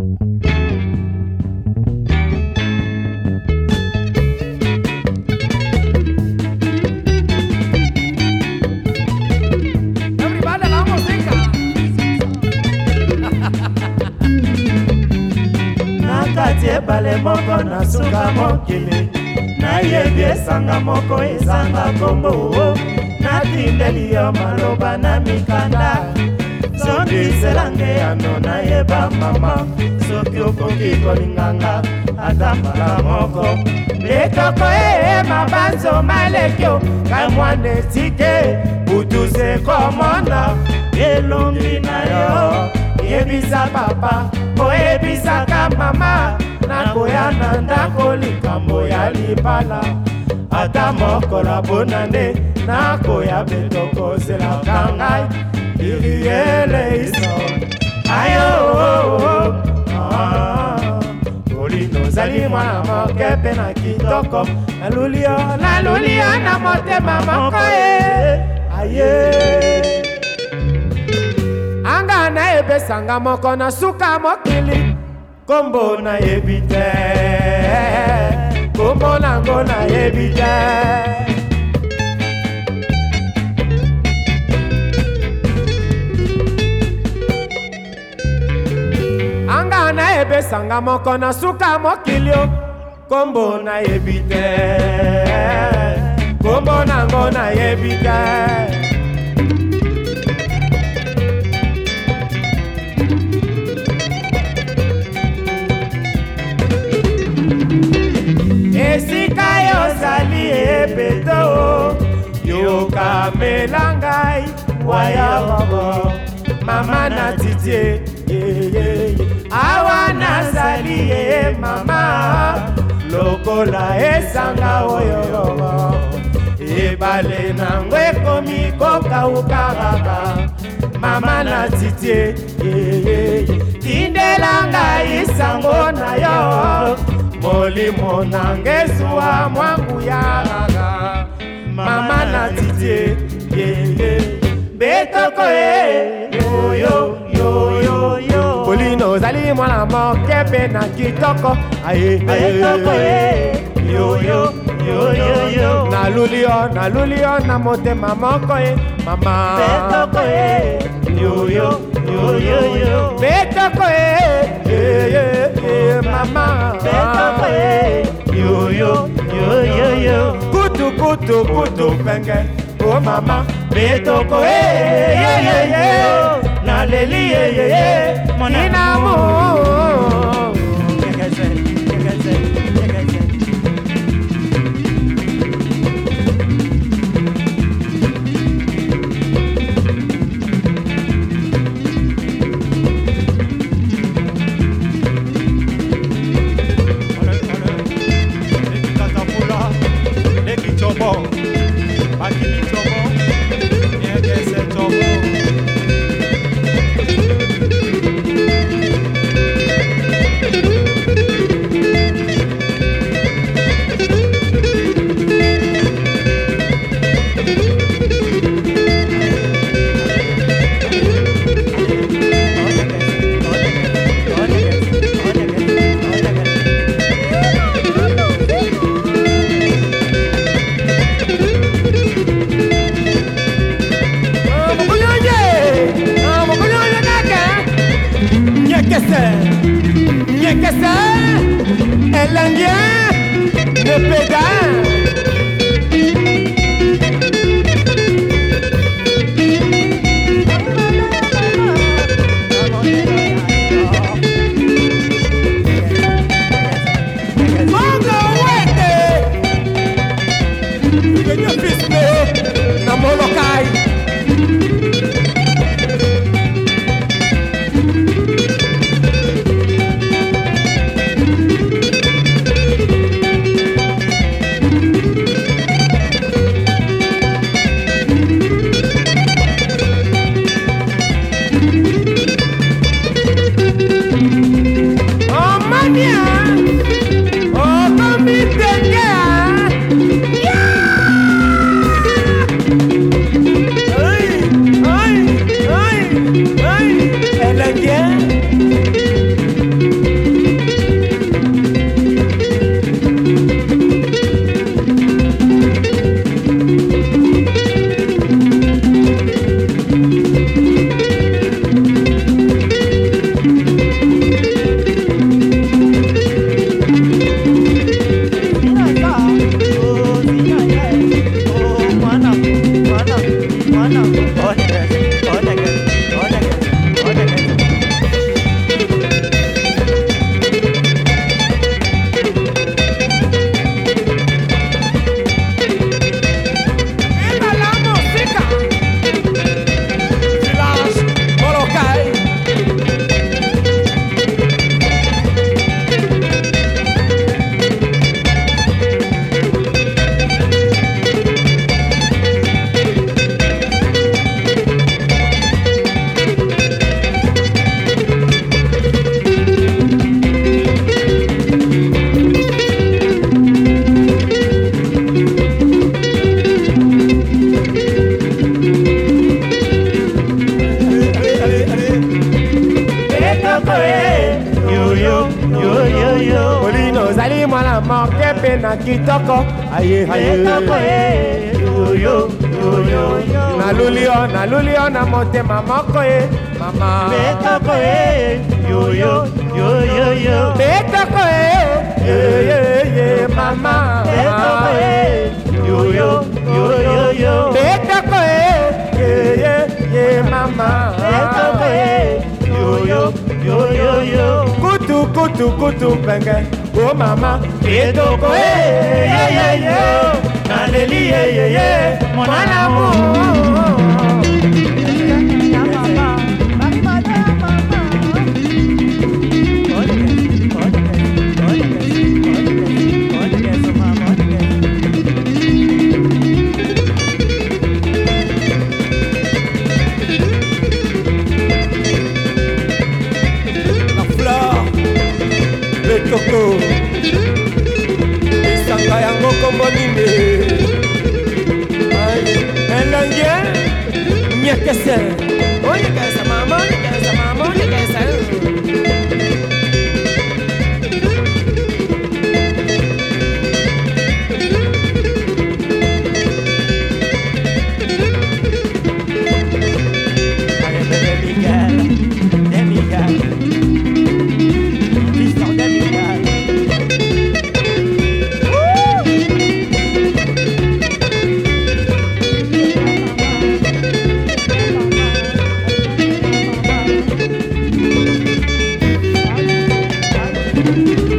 Ebale moko na suka mokili nayebi esanga moko ezanga kombo natindeli yo maloba na mikanda zongiselange yano nayeba mama soki okoki kolinganga ata mbala moko betoko mabanzo malekio kamwana etike butuze komona elongi na yo yebisa papa oyebisaka mama nakoya na ndako likambo ya libala ata mokola bonane nakoya betokozelaka ngai iriele iso ayo kolino ozali mwana moke mpe na kitoko naluli yo na motema moko ye aye anga nayebesanga moko na suka mokili kombo nayebi te kombo nango nayebi te anga nayebesanga moko na suka mokili kombo nayebi te kombo nango nayebi te esika yozali ebeto yokamela ngai waya babo mama na titie awa nazali mama lokola esanga oyo ebale nango ekomi kokaukaraka mama na titie tindela ngai sango na yo molimo nangezuwa mwangu yaraga mama na tite betoko yo polino ozali mwana moke mpe na kitoko betoko yo naluli yo na motema moko ye mama betoko betoko mama kutu penge oh mama betoko naleli monamo el indien de Pédin. yo yo yo yo yo Olino zali mwana moke pe na kitoko aye aye yo yo yo yo nalulio na motema moko mama betoko yo yo yo yo yo betoko ye mama betoko yo yo yo yo yo betoko ye mama betoko yo yo yo yo yo kutu penge oh mama betoko naleli mon amour Betoko esanga yango kombo nini elenge nyekese onyekesa mama onyekesa Thank you.